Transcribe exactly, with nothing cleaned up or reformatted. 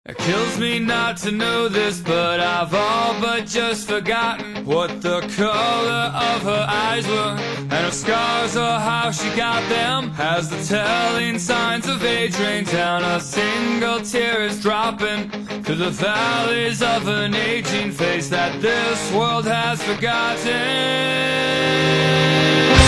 It kills me not to know this, but I've all but just forgotten what the color of her eyes were, and her scars or how she got them. As the telling signs of age rain down, a single tear is dropping through the valleys of an aging face that this world has forgotten.